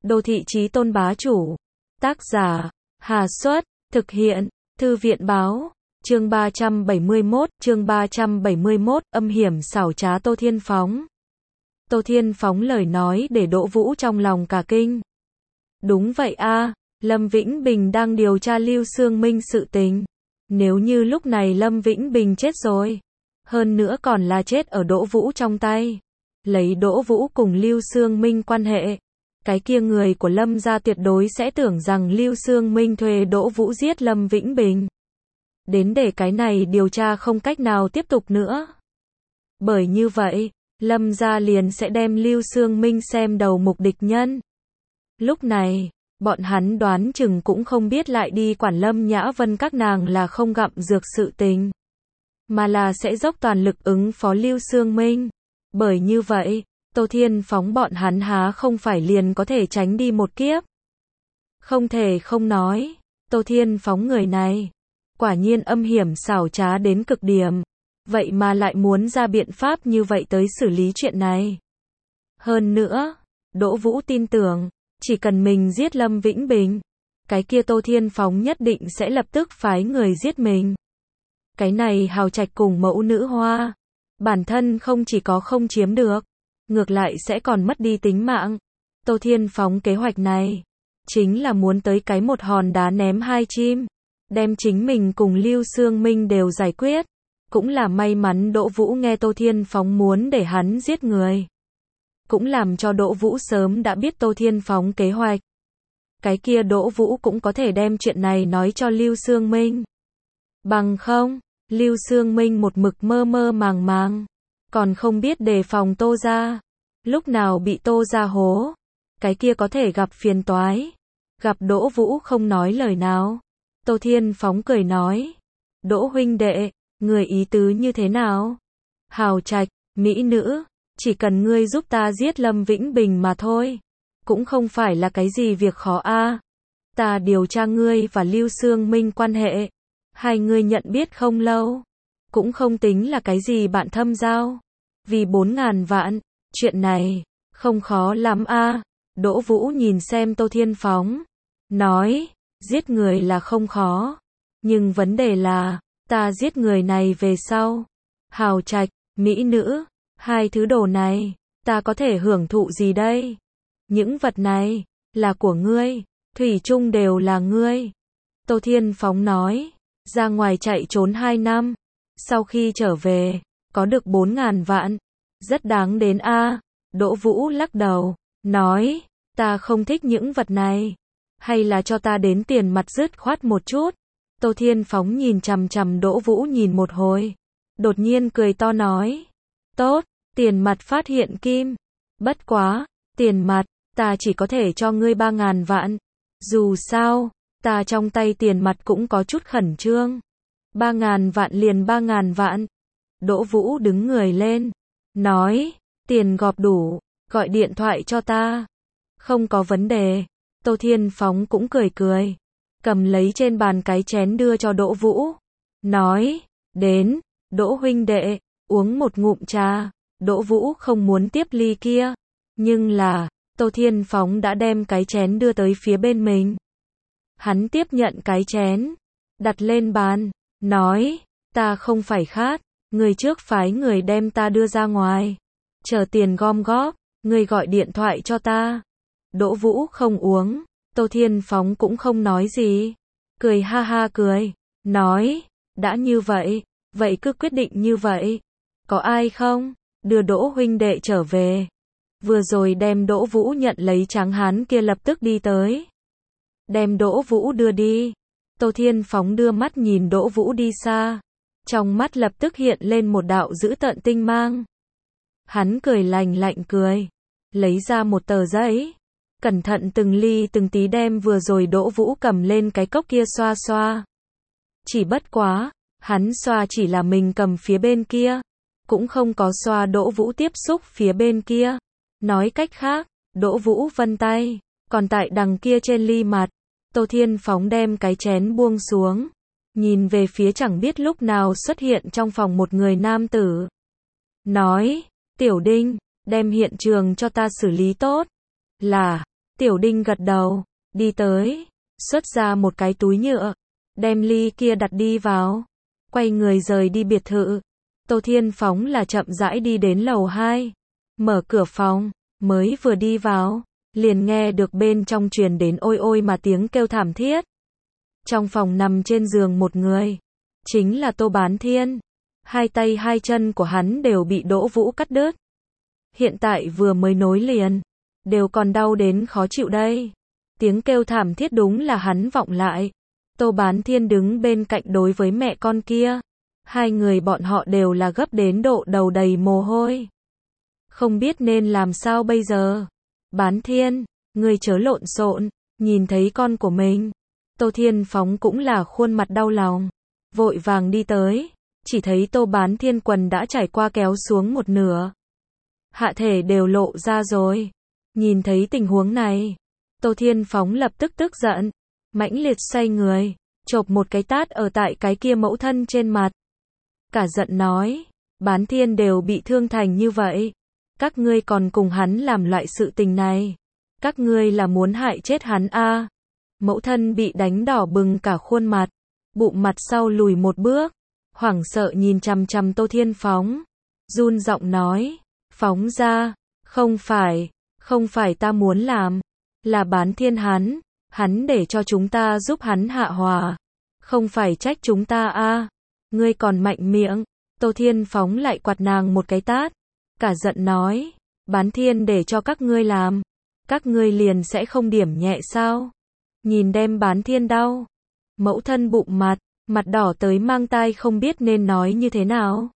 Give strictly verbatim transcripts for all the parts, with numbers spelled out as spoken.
Đô thị chí tôn bá chủ. Tác giả, Hà Xuất, thực hiện, Thư viện báo. Chương ba trăm bảy mươi mốt, chương ba trăm bảy mươi mốt, âm hiểm xảo trá Tô Thiên Phóng. Tô Thiên Phóng lời nói để Đỗ Vũ trong lòng cả kinh. Đúng vậy a, Lâm Vĩnh Bình đang điều tra Lưu Xương Minh sự tình. Nếu như lúc này Lâm Vĩnh Bình chết rồi, hơn nữa còn là chết ở Đỗ Vũ trong tay, lấy Đỗ Vũ cùng Lưu Xương Minh quan hệ, cái kia người của Lâm gia tuyệt đối sẽ tưởng rằng Lưu Xương Minh thuê Đỗ Vũ giết Lâm Vĩnh Bình. Đến để cái này điều tra không cách nào tiếp tục nữa. Bởi như vậy, Lâm gia liền sẽ đem Lưu Xương Minh xem đầu mục địch nhân. Lúc này, bọn hắn đoán chừng cũng không biết lại đi quản Lâm Nhã Vân các nàng là không gặm dược sự tình, mà là sẽ dốc toàn lực ứng phó Lưu Xương Minh. Bởi như vậy, Tô Thiên Phóng bọn hắn há không phải liền có thể tránh đi một kiếp. Không thể không nói, Tô Thiên Phóng người này, quả nhiên âm hiểm xảo trá đến cực điểm, vậy mà lại muốn ra biện pháp như vậy tới xử lý chuyện này. Hơn nữa, Đỗ Vũ tin tưởng, chỉ cần mình giết Lâm Vĩnh Bình, cái kia Tô Thiên Phóng nhất định sẽ lập tức phái người giết mình. Cái này hào trạch cùng mẫu nữ hoa, bản thân không chỉ có không chiếm được, ngược lại sẽ còn mất đi tính mạng. Tô Thiên Phóng kế hoạch này, chính là muốn tới cái một hòn đá ném hai chim, đem chính mình cùng Lưu Xương Minh đều giải quyết. Cũng là may mắn Đỗ Vũ nghe Tô Thiên Phóng muốn để hắn giết người, cũng làm cho Đỗ Vũ sớm đã biết Tô Thiên Phóng kế hoạch. Cái kia Đỗ Vũ cũng có thể đem chuyện này nói cho Lưu Xương Minh. Bằng không, Lưu Xương Minh một mực mơ mơ màng màng, còn không biết đề phòng Tô gia, lúc nào bị Tô gia hố, cái kia có thể gặp phiền toái. Gặp Đỗ Vũ không nói lời nào, Tô Thiên Phóng cười nói, Đỗ huynh đệ, người ý tứ như thế nào? Hào trạch, mỹ nữ, chỉ cần ngươi giúp ta giết Lâm Vĩnh Bình mà thôi, cũng không phải là cái gì việc khó a. Ta điều tra ngươi và Lưu Xương Minh quan hệ, hai người nhận biết không lâu, cũng không tính là cái gì bạn thâm giao. Vì bốn ngàn vạn, chuyện này không khó lắm a. Đỗ Vũ nhìn xem Tô Thiên Phóng, nói, giết người là không khó, nhưng vấn đề là, ta giết người này về sau, hào trạch, mỹ nữ, hai thứ đồ này, ta có thể hưởng thụ gì đây? Những vật này, là của ngươi, thủy chung đều là ngươi. Tô Thiên Phóng nói, ra ngoài chạy trốn hai năm, sau khi trở về, có được bốn ngàn vạn, rất đáng đến a. Đỗ Vũ lắc đầu, nói, ta không thích những vật này, hay là cho ta đến tiền mặt dứt khoát một chút. Tô Thiên Phóng nhìn chằm chằm Đỗ Vũ nhìn một hồi, đột nhiên cười to nói, tốt, tiền mặt phát hiện kim, bất quá, tiền mặt, ta chỉ có thể cho ngươi ba ngàn vạn, dù sao, ta trong tay tiền mặt cũng có chút khẩn trương, ba ngàn vạn liền ba ngàn vạn. Đỗ Vũ đứng người lên, nói, tiền gọp đủ, gọi điện thoại cho ta. Không có vấn đề. Tô Thiên Phóng cũng cười cười, cầm lấy trên bàn cái chén đưa cho Đỗ Vũ, nói, đến, Đỗ huynh đệ, uống một ngụm trà. Đỗ Vũ không muốn tiếp ly kia, nhưng là, Tô Thiên Phóng đã đem cái chén đưa tới phía bên mình. Hắn tiếp nhận cái chén, đặt lên bàn, nói, ta không phải khát, người trước phái người đem ta đưa ra ngoài, chờ tiền gom góp, người gọi điện thoại cho ta. Đỗ Vũ không uống, Tô Thiên Phóng cũng không nói gì, cười ha ha cười, nói, đã như vậy, vậy cứ quyết định như vậy, có ai không? Đưa Đỗ huynh đệ trở về. Vừa rồi đem Đỗ Vũ nhận lấy tráng hán kia lập tức đi tới, đem Đỗ Vũ đưa đi. Tô Thiên Phóng đưa mắt nhìn Đỗ Vũ đi xa, trong mắt lập tức hiện lên một đạo dữ tợn tinh mang. Hắn cười lành lạnh cười, lấy ra một tờ giấy, cẩn thận từng ly từng tí đem vừa rồi Đỗ Vũ cầm lên cái cốc kia xoa xoa. Chỉ bất quá, hắn xoa chỉ là mình cầm phía bên kia, cũng không có xoa Đỗ Vũ tiếp xúc phía bên kia. Nói cách khác, Đỗ Vũ vân tay, còn tại đằng kia trên ly mặt. Tô Thiên Phóng đem cái chén buông xuống, nhìn về phía chẳng biết lúc nào xuất hiện trong phòng một người nam tử. Nói, Tiểu Đinh, đem hiện trường cho ta xử lý tốt. Là, Tiểu Đinh gật đầu, đi tới, xuất ra một cái túi nhựa, đem ly kia đặt đi vào, quay người rời đi biệt thự. Tô Thiên Phóng là chậm rãi đi đến lầu hai, mở cửa phòng, mới vừa đi vào, liền nghe được bên trong truyền đến ôi ôi mà tiếng kêu thảm thiết. Trong phòng nằm trên giường một người, chính là Tô Bán Thiên. Hai tay hai chân của hắn đều bị Đỗ Vũ cắt đứt. Hiện tại vừa mới nối liền, đều còn đau đến khó chịu đây. Tiếng kêu thảm thiết đúng là hắn vọng lại. Tô Bán Thiên đứng bên cạnh đối với mẹ con kia. Hai người bọn họ đều là gấp đến độ đầu đầy mồ hôi. Không biết nên làm sao bây giờ. Bán Thiên, ngươi chớ lộn xộn, nhìn thấy con của mình. Tô Thiên Phóng cũng là khuôn mặt đau lòng, vội vàng đi tới, chỉ thấy Tô Bán Thiên quần đã trải qua kéo xuống một nửa. Hạ thể đều lộ ra rồi. Nhìn thấy tình huống này, Tô Thiên Phóng lập tức tức giận, mãnh liệt xoay người, chộp một cái tát ở tại cái kia mẫu thân trên mặt. Cả giận nói, Bán Thiên đều bị thương thành như vậy, các ngươi còn cùng hắn làm loại sự tình này, các ngươi là muốn hại chết hắn a? À. Mẫu thân bị đánh đỏ bừng cả khuôn mặt, bụng mặt sau lùi một bước, hoảng sợ nhìn chằm chằm Tô Thiên Phóng, run giọng nói, Phóng ra, không phải, không phải ta muốn làm, là Bán Thiên hắn, hắn để cho chúng ta giúp hắn hạ hòa, không phải trách chúng ta a. À. Ngươi còn mạnh miệng. Tô Thiên Phóng lại quạt nàng một cái tát, cả giận nói, Bán Thiên để cho các ngươi làm, các ngươi liền sẽ không điểm nhẹ sao? Nhìn đem Bán Thiên đau. Mẫu thân bụng mặt, mặt đỏ tới mang tai không biết nên nói như thế nào.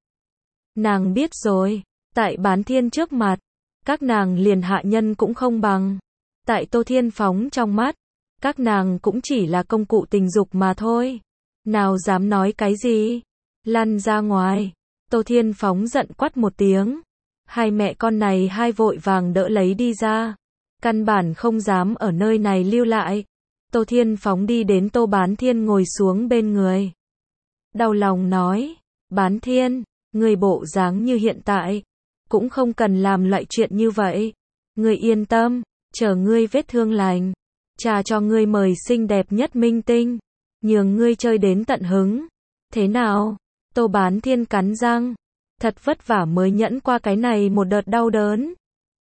Nàng biết rồi, tại Bán Thiên trước mặt, các nàng liền hạ nhân cũng không bằng. Tại Tô Thiên Phóng trong mắt, các nàng cũng chỉ là công cụ tình dục mà thôi. Nào dám nói cái gì? Lăn ra ngoài. Tô Thiên Phóng giận quát một tiếng. Hai mẹ con này hai vội vàng đỡ lấy đi ra. Căn bản không dám ở nơi này lưu lại. Tô Thiên Phóng đi đến Tô Bán Thiên ngồi xuống bên người. Đau lòng nói, Bán Thiên, người bộ dáng như hiện tại, cũng không cần làm loại chuyện như vậy. Ngươi yên tâm, chờ ngươi vết thương lành, cha cho ngươi mời xinh đẹp nhất minh tinh, nhường ngươi chơi đến tận hứng. Thế nào? Tô Bán Thiên cắn răng, thật vất vả mới nhẫn qua cái này một đợt đau đớn.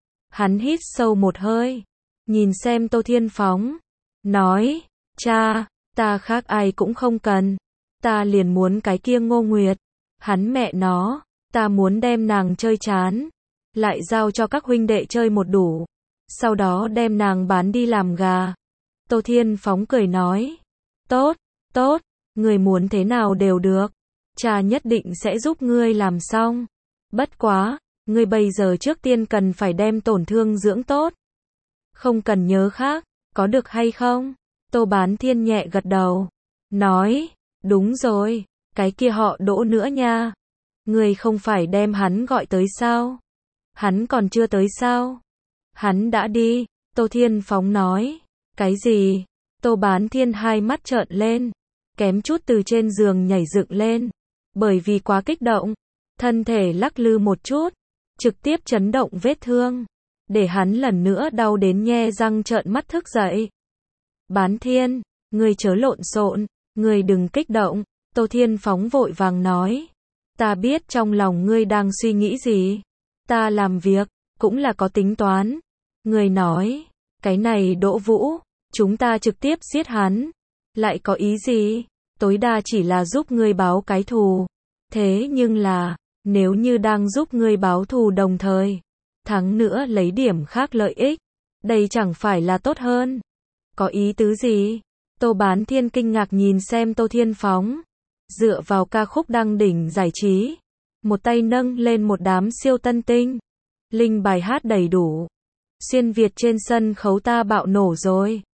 Hắn hít sâu một hơi, nhìn xem Tô Thiên Phóng, nói, cha, ta khác ai cũng không cần, ta liền muốn cái kia Ngô Nguyệt, hắn mẹ nó, ta muốn đem nàng chơi chán, lại giao cho các huynh đệ chơi một đủ, sau đó đem nàng bán đi làm gà. Tô Thiên Phóng cười nói, tốt, tốt, người muốn thế nào đều được, cha nhất định sẽ giúp ngươi làm xong. Bất quá, ngươi bây giờ trước tiên cần phải đem tổn thương dưỡng tốt. Không cần nhớ khác, có được hay không? Tô Bán Thiên nhẹ gật đầu, nói, đúng rồi, cái kia họ Đỗ nữa nha. Ngươi không phải đem hắn gọi tới sao? Hắn còn chưa tới sao? Hắn đã đi, Tô Thiên Phóng nói. Cái gì? Tô Bán Thiên hai mắt trợn lên, kém chút từ trên giường nhảy dựng lên. Bởi vì quá kích động, thân thể lắc lư một chút, trực tiếp chấn động vết thương, để hắn lần nữa đau đến nhe răng trợn mắt thức dậy. Bán Thiên, ngươi chớ lộn xộn, ngươi đừng kích động. Tô Thiên Phóng vội vàng nói, ta biết trong lòng ngươi đang suy nghĩ gì, ta làm việc, cũng là có tính toán. Ngươi nói, cái này Đỗ Vũ, chúng ta trực tiếp giết hắn, lại có ý gì? Tối đa chỉ là giúp ngươi báo cái thù. Thế nhưng là, nếu như đang giúp ngươi báo thù đồng thời, thắng nữa lấy điểm khác lợi ích, đây chẳng phải là tốt hơn? Có ý tứ gì? Tô Bán Thiên kinh ngạc nhìn xem Tô Thiên Phóng, dựa vào ca khúc đăng đỉnh giải trí, một tay nâng lên một đám siêu tân tinh, linh bài hát đầy đủ. Xuyên Việt trên sân khấu ta bạo nổ rồi.